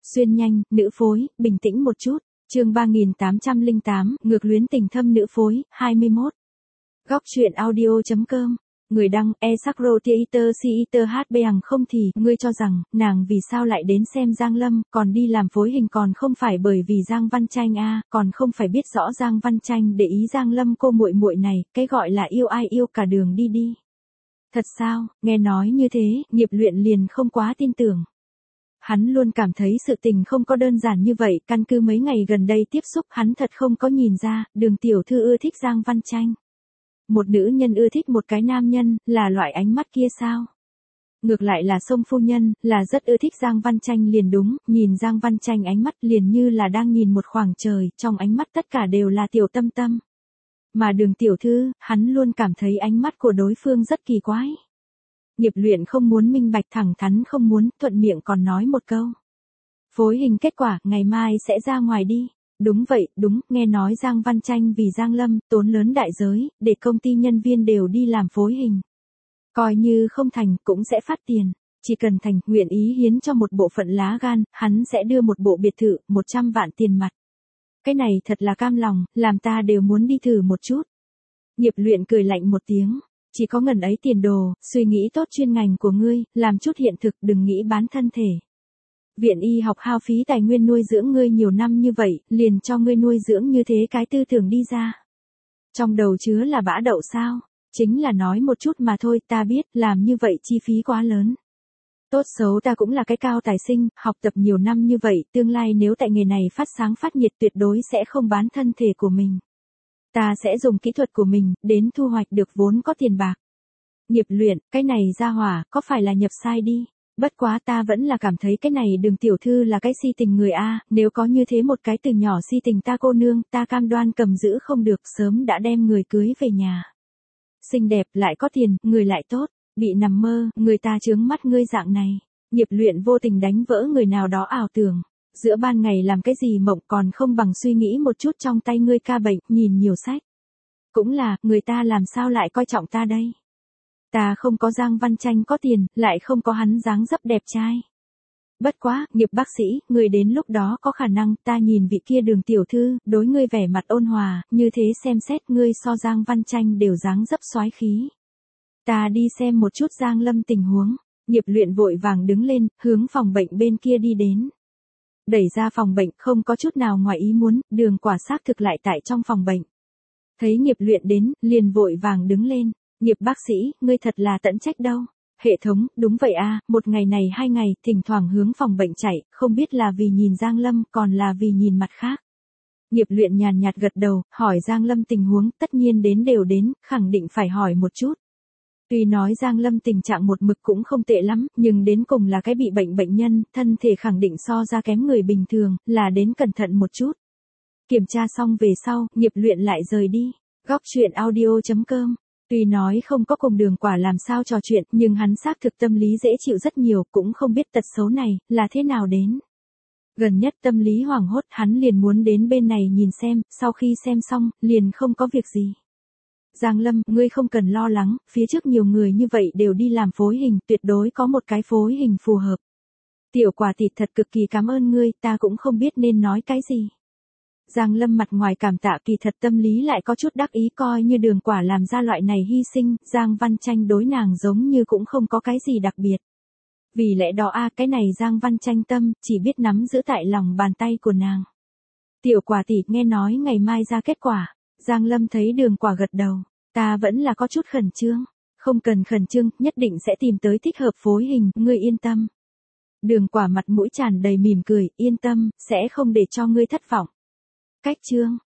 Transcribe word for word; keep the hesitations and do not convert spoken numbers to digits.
Xuyên nhanh, nữ phối, bình tĩnh một chút. Chương ba nghìn tám trăm lẻ tám, ngược luyến tình thâm nữ phối, hai mươi mốt. Góc truyện audio chấm com. Người đăng, e sacro theater theater hb hằng không thì, ngươi cho rằng, nàng vì sao lại đến xem Giang Lâm, còn đi làm phối hình còn không phải bởi vì Giang Văn Tranh a, còn không phải biết rõ Giang Văn Tranh để ý Giang Lâm cô muội muội này, cái gọi là yêu ai yêu cả đường đi đi. Thật sao, nghe nói như thế, Nghiệp Luyện liền không quá tin tưởng. Hắn luôn cảm thấy sự tình không có đơn giản như vậy, căn cứ mấy ngày gần đây tiếp xúc hắn thật không có nhìn ra, Đường tiểu thư ưa thích Giang Văn Tranh. Một nữ nhân ưa thích một cái nam nhân, là loại ánh mắt kia sao? Ngược lại là Sông phu nhân, là rất ưa thích Giang Văn Tranh liền đúng, nhìn Giang Văn Tranh ánh mắt liền như là đang nhìn một khoảng trời, trong ánh mắt tất cả đều là tiểu tâm tâm. Mà Đường tiểu thư, hắn luôn cảm thấy ánh mắt của đối phương rất kỳ quái. Nghiệp Luyện không muốn minh bạch, thẳng thắn không muốn, thuận miệng còn nói một câu. Phối hình kết quả, ngày mai sẽ ra ngoài đi. Đúng vậy, đúng, nghe nói Giang Văn Tranh vì Giang Lâm, tốn lớn đại giới, để công ty nhân viên đều đi làm phối hình. Coi như không thành, cũng sẽ phát tiền. Chỉ cần thành, nguyện ý hiến cho một bộ phận lá gan, hắn sẽ đưa một bộ biệt thự, một trăm vạn tiền mặt. Cái này thật là cam lòng, làm ta đều muốn đi thử một chút. Nghiệp Luyện cười lạnh một tiếng. Chỉ có ngần ấy tiền đồ, suy nghĩ tốt chuyên ngành của ngươi, làm chút hiện thực, đừng nghĩ bán thân thể. Viện y học hao phí tài nguyên nuôi dưỡng ngươi nhiều năm như vậy, liền cho ngươi nuôi dưỡng như thế cái tư tưởng đi ra. Trong đầu chứa là bã đậu sao? Chính là nói một chút mà thôi, ta biết, làm như vậy chi phí quá lớn. Tốt xấu ta cũng là cái cao tài sinh, học tập nhiều năm như vậy, tương lai nếu tại nghề này phát sáng phát nhiệt tuyệt đối sẽ không bán thân thể của mình. Ta sẽ dùng kỹ thuật của mình, đến thu hoạch được vốn có tiền bạc. Nghiệp Luyện, cái này ra hỏa, có phải là nhập sai đi? Bất quá ta vẫn là cảm thấy cái này Đường tiểu thư là cái si tình người A, nếu có như thế một cái từ nhỏ si tình ta cô nương, ta cam đoan cầm giữ không được, sớm đã đem người cưới về nhà. Xinh đẹp, lại có tiền, người lại tốt, bị nằm mơ, người ta chướng mắt ngươi dạng này. Nghiệp Luyện vô tình đánh vỡ người nào đó ảo tưởng. Giữa ban ngày làm cái gì mộng còn không bằng suy nghĩ một chút trong tay ngươi ca bệnh, nhìn nhiều sách. Cũng là, người ta làm sao lại coi trọng ta đây? Ta không có Giang Văn Tranh có tiền, lại không có hắn dáng dấp đẹp trai. Bất quá, Nghiệp bác sĩ, người đến lúc đó có khả năng, ta nhìn vị kia Đường tiểu thư, đối ngươi vẻ mặt ôn hòa, như thế xem xét ngươi so Giang Văn Tranh đều dáng dấp soái khí. Ta đi xem một chút Giang Lâm tình huống. Nghiệp Luyện vội vàng đứng lên, hướng phòng bệnh bên kia đi đến. Đẩy ra phòng bệnh, không có chút nào ngoài ý muốn, Đường quả xác thực lại tại trong phòng bệnh. Thấy Nghiệp Luyện đến, liền vội vàng đứng lên. Nghiệp bác sĩ, ngươi thật là tận trách đâu. Hệ thống, đúng vậy a, một ngày này hai ngày, thỉnh thoảng hướng phòng bệnh chạy, không biết là vì nhìn Giang Lâm, còn là vì nhìn mặt khác. Nghiệp Luyện nhàn nhạt gật đầu, hỏi Giang Lâm tình huống, tất nhiên đến đều đến, khẳng định phải hỏi một chút. Tuy nói Giang Lâm tình trạng một mực cũng không tệ lắm, nhưng đến cùng là cái bị bệnh bệnh nhân, thân thể khẳng định so ra kém người bình thường, là đến cẩn thận một chút. Kiểm tra xong về sau, Nghiệp Luyện lại rời đi. Góc truyện audio chấm com. Tuy nói không có cùng Đường quả làm sao trò chuyện, nhưng hắn xác thực tâm lý dễ chịu rất nhiều, cũng không biết tật xấu này, là thế nào đến. Gần nhất tâm lý hoảng hốt, hắn liền muốn đến bên này nhìn xem, sau khi xem xong, liền không có việc gì. Giang Lâm, ngươi không cần lo lắng, phía trước nhiều người như vậy đều đi làm phối hình, tuyệt đối có một cái phối hình phù hợp. Tiểu Quả Tịt thật cực kỳ cảm ơn ngươi, ta cũng không biết nên nói cái gì. Giang Lâm mặt ngoài cảm tạ, kỳ thật tâm lý lại có chút đắc ý, coi như Đường quả làm ra loại này hy sinh, Giang Văn Tranh đối nàng giống như cũng không có cái gì đặc biệt. Vì lẽ đó a, cái này Giang Văn Tranh tâm, chỉ biết nắm giữ tại lòng bàn tay của nàng. Tiểu Quả Tịt nghe nói ngày mai ra kết quả. Giang Lâm thấy Đường quả gật đầu, ta vẫn là có chút khẩn trương. Không cần khẩn trương, nhất định sẽ tìm tới thích hợp phối hình, ngươi yên tâm. Đường quả mặt mũi tràn đầy mỉm cười, yên tâm, sẽ không để cho ngươi thất vọng. Cách chương